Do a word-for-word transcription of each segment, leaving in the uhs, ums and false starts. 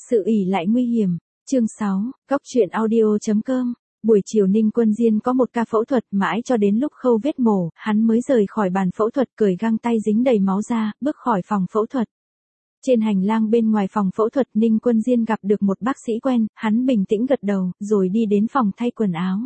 Sự ỷ lại nguy hiểm. Chương sáu, Góc truyện audio chấm com. Buổi chiều Ninh Quân Diên có một ca phẫu thuật, mãi cho đến lúc khâu vết mổ, hắn mới rời khỏi bàn phẫu thuật, cởi găng tay dính đầy máu ra, bước khỏi phòng phẫu thuật. Trên hành lang bên ngoài phòng phẫu thuật, Ninh Quân Diên gặp được một bác sĩ quen, hắn bình tĩnh gật đầu, rồi đi đến phòng thay quần áo.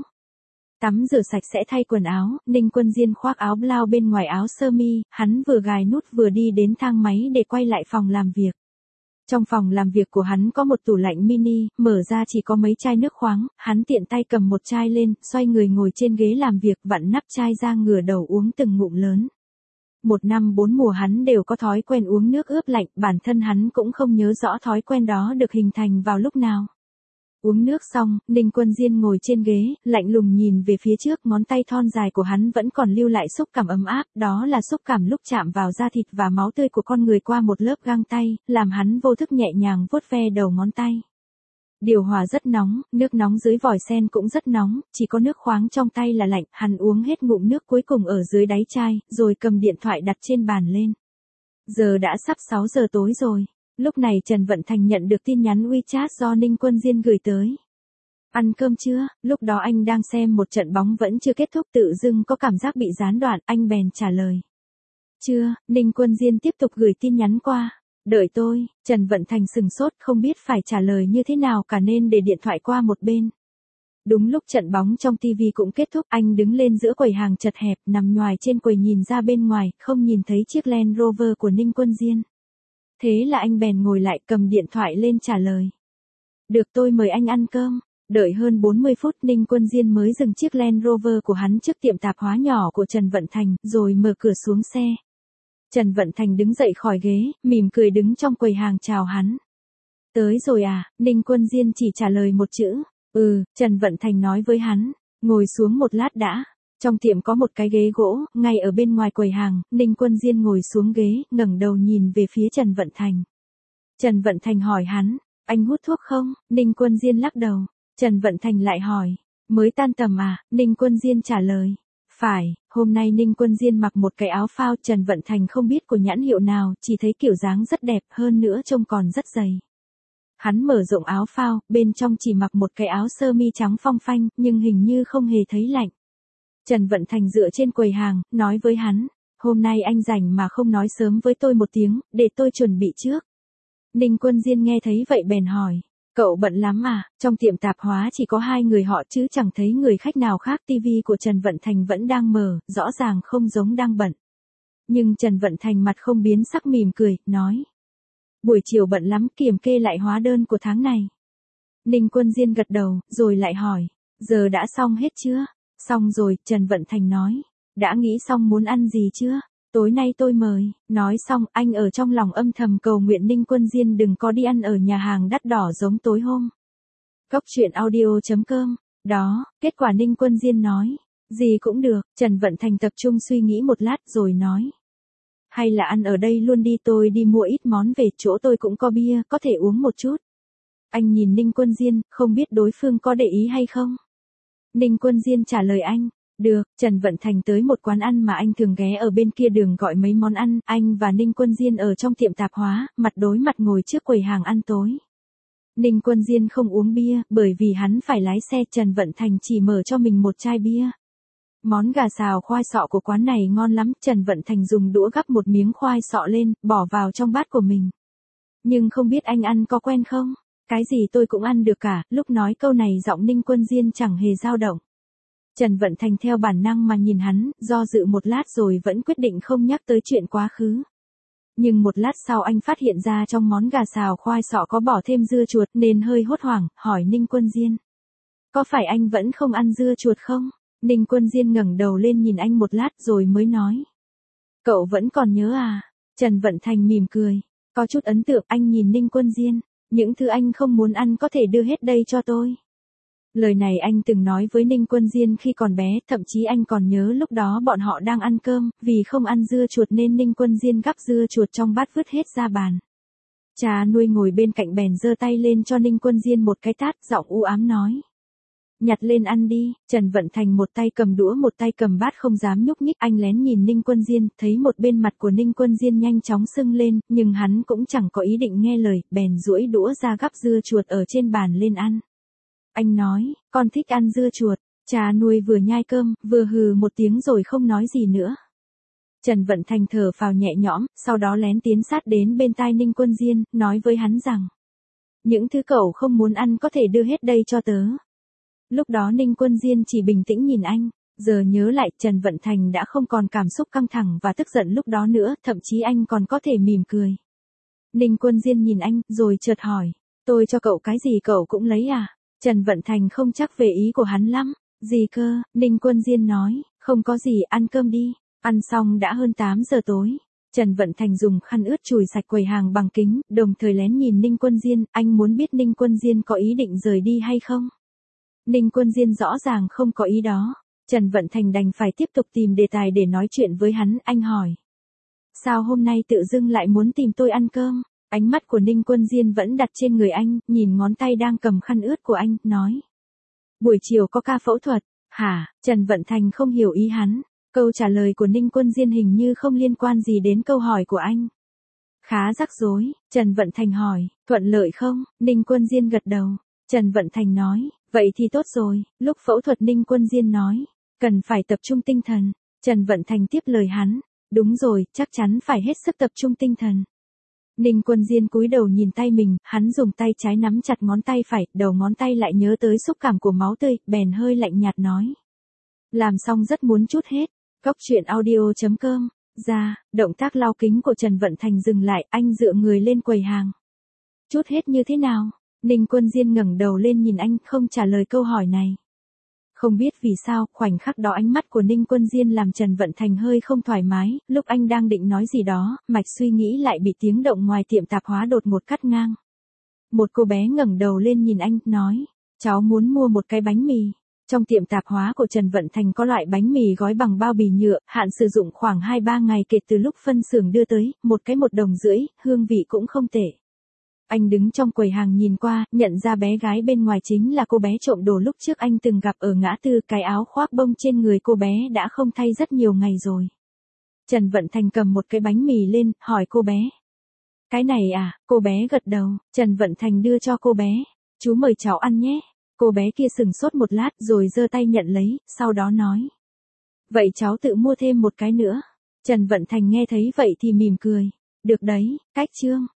Tắm rửa sạch sẽ thay quần áo, Ninh Quân Diên khoác áo blau bên ngoài áo sơ mi, hắn vừa gài nút vừa đi đến thang máy để quay lại phòng làm việc. Trong phòng làm việc của hắn có một tủ lạnh mini, mở ra chỉ có mấy chai nước khoáng, hắn tiện tay cầm một chai lên, xoay người ngồi trên ghế làm việc, vặn nắp chai ra ngửa đầu uống từng ngụm lớn. Một năm bốn mùa hắn đều có thói quen uống nước ướp lạnh, bản thân hắn cũng không nhớ rõ thói quen đó được hình thành vào lúc nào. Uống nước xong, Ninh Quân Diên ngồi trên ghế, lạnh lùng nhìn về phía trước, ngón tay thon dài của hắn vẫn còn lưu lại xúc cảm ấm áp, đó là xúc cảm lúc chạm vào da thịt và máu tươi của con người qua một lớp găng tay, làm hắn vô thức nhẹ nhàng vuốt ve đầu ngón tay. Điều hòa rất nóng, nước nóng dưới vòi sen cũng rất nóng, chỉ có nước khoáng trong tay là lạnh, hắn uống hết ngụm nước cuối cùng ở dưới đáy chai, rồi cầm điện thoại đặt trên bàn lên. Giờ đã sắp sáu giờ tối rồi. Lúc này Trần Vận Thành nhận được tin nhắn WeChat do Ninh Quân Diên gửi tới. Ăn cơm chưa? Lúc đó anh đang xem một trận bóng vẫn chưa kết thúc, tự dưng có cảm giác bị gián đoạn, anh bèn trả lời. Chưa, Ninh Quân Diên tiếp tục gửi tin nhắn qua. Đợi tôi, Trần Vận Thành sừng sốt không biết phải trả lời như thế nào cả nên để điện thoại qua một bên. Đúng lúc trận bóng trong tivi cũng kết thúc, anh đứng lên giữa quầy hàng chật hẹp, nằm nhoài trên quầy nhìn ra bên ngoài, không nhìn thấy chiếc Land Rover của Ninh Quân Diên. Thế là anh bèn ngồi lại cầm điện thoại lên trả lời. Được, tôi mời anh ăn cơm. Đợi hơn bốn mươi phút, Ninh Quân Diên mới dừng chiếc Land Rover của hắn trước tiệm tạp hóa nhỏ của Trần Vận Thành, rồi mở cửa xuống xe. Trần Vận Thành đứng dậy khỏi ghế, mỉm cười đứng trong quầy hàng chào hắn. Tới rồi à? Ninh Quân Diên chỉ trả lời một chữ. Ừ, Trần Vận Thành nói với hắn. Ngồi xuống một lát đã. Trong tiệm có một cái ghế gỗ, ngay ở bên ngoài quầy hàng, Ninh Quân Diên ngồi xuống ghế, ngẩng đầu nhìn về phía Trần Vận Thành. Trần Vận Thành hỏi hắn, anh hút thuốc không? Ninh Quân Diên lắc đầu. Trần Vận Thành lại hỏi, mới tan tầm à? Ninh Quân Diên trả lời, phải, hôm nay Ninh Quân Diên mặc một cái áo phao, Trần Vận Thành không biết của nhãn hiệu nào, chỉ thấy kiểu dáng rất đẹp, hơn nữa trông còn rất dày. Hắn mở rộng áo phao, bên trong chỉ mặc một cái áo sơ mi trắng phong phanh, nhưng hình như không hề thấy lạnh. Trần Vận Thành dựa trên quầy hàng, nói với hắn, hôm nay anh rảnh mà không nói sớm với tôi một tiếng, để tôi chuẩn bị trước. Ninh Quân Diên nghe thấy vậy bèn hỏi, cậu bận lắm à? Trong tiệm tạp hóa chỉ có hai người họ chứ chẳng thấy người khách nào khác. Tivi của Trần Vận Thành vẫn đang mở, rõ ràng không giống đang bận. Nhưng Trần Vận Thành mặt không biến sắc, mỉm cười, nói, buổi chiều bận lắm, kiểm kê lại hóa đơn của tháng này. Ninh Quân Diên gật đầu, rồi lại hỏi, giờ đã xong hết chưa? Xong rồi, Trần Vận Thành nói. Đã nghĩ xong muốn ăn gì chưa? Tối nay tôi mời. Nói xong, anh ở trong lòng âm thầm cầu nguyện Ninh Quân Diên đừng có đi ăn ở nhà hàng đắt đỏ giống tối hôm. Góc truyện audio chấm com. Đó, kết quả Ninh Quân Diên nói. Gì cũng được, Trần Vận Thành tập trung suy nghĩ một lát rồi nói. Hay là ăn ở đây luôn đi, tôi đi mua ít món về, chỗ tôi cũng có bia, có thể uống một chút. Anh nhìn Ninh Quân Diên, không biết đối phương có để ý hay không? Ninh Quân Diên trả lời anh, được. Trần Vận Thành tới một quán ăn mà anh thường ghé ở bên kia đường gọi mấy món ăn, anh và Ninh Quân Diên ở trong tiệm tạp hóa, mặt đối mặt ngồi trước quầy hàng ăn tối. Ninh Quân Diên không uống bia, bởi vì hắn phải lái xe, Trần Vận Thành chỉ mở cho mình một chai bia. Món gà xào khoai sọ của quán này ngon lắm, Trần Vận Thành dùng đũa gắp một miếng khoai sọ lên, bỏ vào trong bát của mình. Nhưng không biết anh ăn có quen không? Cái gì tôi cũng ăn được cả. Lúc nói câu này giọng Ninh Quân Diên chẳng hề dao động. Trần Vận Thành theo bản năng mà nhìn hắn, do dự một lát rồi vẫn quyết định không nhắc tới chuyện quá khứ. Nhưng một lát sau anh phát hiện ra trong món gà xào khoai sọ có bỏ thêm dưa chuột nên hơi hốt hoảng, hỏi Ninh Quân Diên. Có phải anh vẫn không ăn dưa chuột không? Ninh Quân Diên ngẩng đầu lên nhìn anh một lát rồi mới nói. Cậu vẫn còn nhớ à? Trần Vận Thành mỉm cười. Có chút ấn tượng, anh nhìn Ninh Quân Diên. Những thứ anh không muốn ăn có thể đưa hết đây cho tôi. Lời này anh từng nói với Ninh Quân Diên khi còn bé, thậm chí anh còn nhớ lúc đó bọn họ đang ăn cơm, vì không ăn dưa chuột nên Ninh Quân Diên gắp dưa chuột trong bát vứt hết ra bàn. Cha nuôi ngồi bên cạnh bèn giơ tay lên cho Ninh Quân Diên một cái tát, giọng u ám nói. nhặt lên ăn đi. Trần Vận Thành một tay cầm đũa một tay cầm bát không dám nhúc nhích, anh lén nhìn Ninh Quân Diên, thấy một bên mặt của Ninh Quân Diên nhanh chóng sưng lên, nhưng hắn cũng chẳng có ý định nghe lời, bèn duỗi đũa ra gắp dưa chuột ở trên bàn lên ăn. Anh nói, con thích ăn dưa chuột. Cha nuôi vừa nhai cơm, vừa hừ một tiếng rồi không nói gì nữa. Trần Vận Thành thở phào nhẹ nhõm, sau đó lén tiến sát đến bên tai Ninh Quân Diên, nói với hắn rằng, những thứ cậu không muốn ăn có thể đưa hết đây cho tớ. Lúc đó Ninh Quân Diên chỉ bình tĩnh nhìn anh, giờ nhớ lại Trần Vận Thành đã không còn cảm xúc căng thẳng và tức giận lúc đó nữa, thậm chí anh còn có thể mỉm cười. Ninh Quân Diên nhìn anh, rồi chợt hỏi, tôi cho cậu cái gì cậu cũng lấy à? Trần Vận Thành không chắc về ý của hắn lắm. Gì cơ? Ninh Quân Diên nói, không có gì, ăn cơm đi. Ăn xong đã hơn tám giờ tối. Trần Vận Thành dùng khăn ướt chùi sạch quầy hàng bằng kính, đồng thời lén nhìn Ninh Quân Diên, anh muốn biết Ninh Quân Diên có ý định rời đi hay không? Ninh Quân Diên rõ ràng không có ý đó. Trần Vận Thành đành phải tiếp tục tìm đề tài để nói chuyện với hắn, anh hỏi. Sao hôm nay tự dưng lại muốn tìm tôi ăn cơm? Ánh mắt của Ninh Quân Diên vẫn đặt trên người anh, nhìn ngón tay đang cầm khăn ướt của anh, nói. Buổi chiều có ca phẫu thuật, hả? Trần Vận Thành không hiểu ý hắn. Câu trả lời của Ninh Quân Diên hình như không liên quan gì đến câu hỏi của anh. Khá rắc rối, Trần Vận Thành hỏi, thuận lợi không? Ninh Quân Diên gật đầu. Trần Vận Thành nói, vậy thì tốt rồi. Lúc phẫu thuật Ninh Quân Diên nói, cần phải tập trung tinh thần. Trần Vận Thành tiếp lời hắn, đúng rồi, chắc chắn phải hết sức tập trung tinh thần. Ninh Quân Diên cúi đầu nhìn tay mình, hắn dùng tay trái nắm chặt ngón tay phải, đầu ngón tay lại nhớ tới xúc cảm của máu tươi, bèn hơi lạnh nhạt nói. Làm xong rất muốn chút hết. Góc truyện audio chấm com. Ra, động tác lau kính của Trần Vận Thành dừng lại, anh dựa người lên quầy hàng. Chút hết như thế nào? Ninh Quân Diên ngẩng đầu lên nhìn anh, không trả lời câu hỏi này. Không biết vì sao, khoảnh khắc đó ánh mắt của Ninh Quân Diên làm Trần Vận Thành hơi không thoải mái, lúc anh đang định nói gì đó, mạch suy nghĩ lại bị tiếng động ngoài tiệm tạp hóa đột ngột cắt ngang. Một cô bé ngẩng đầu lên nhìn anh, nói, cháu muốn mua một cái bánh mì. Trong tiệm tạp hóa của Trần Vận Thành có loại bánh mì gói bằng bao bì nhựa, hạn sử dụng khoảng hai ba ngày kể từ lúc phân xưởng đưa tới, một cái một đồng rưỡi, hương vị cũng không tệ. Anh đứng trong quầy hàng nhìn qua, nhận ra bé gái bên ngoài chính là cô bé trộm đồ lúc trước anh từng gặp ở ngã tư, cái áo khoác bông trên người cô bé đã không thay rất nhiều ngày rồi. Trần Vận Thành cầm một cái bánh mì lên, hỏi cô bé. Cái này à? Cô bé gật đầu, Trần Vận Thành đưa cho cô bé. Chú mời cháu ăn nhé. Cô bé kia sừng sốt một lát rồi giơ tay nhận lấy, sau đó nói. Vậy cháu tự mua thêm một cái nữa. Trần Vận Thành nghe thấy vậy thì mỉm cười. Được đấy, cách chương.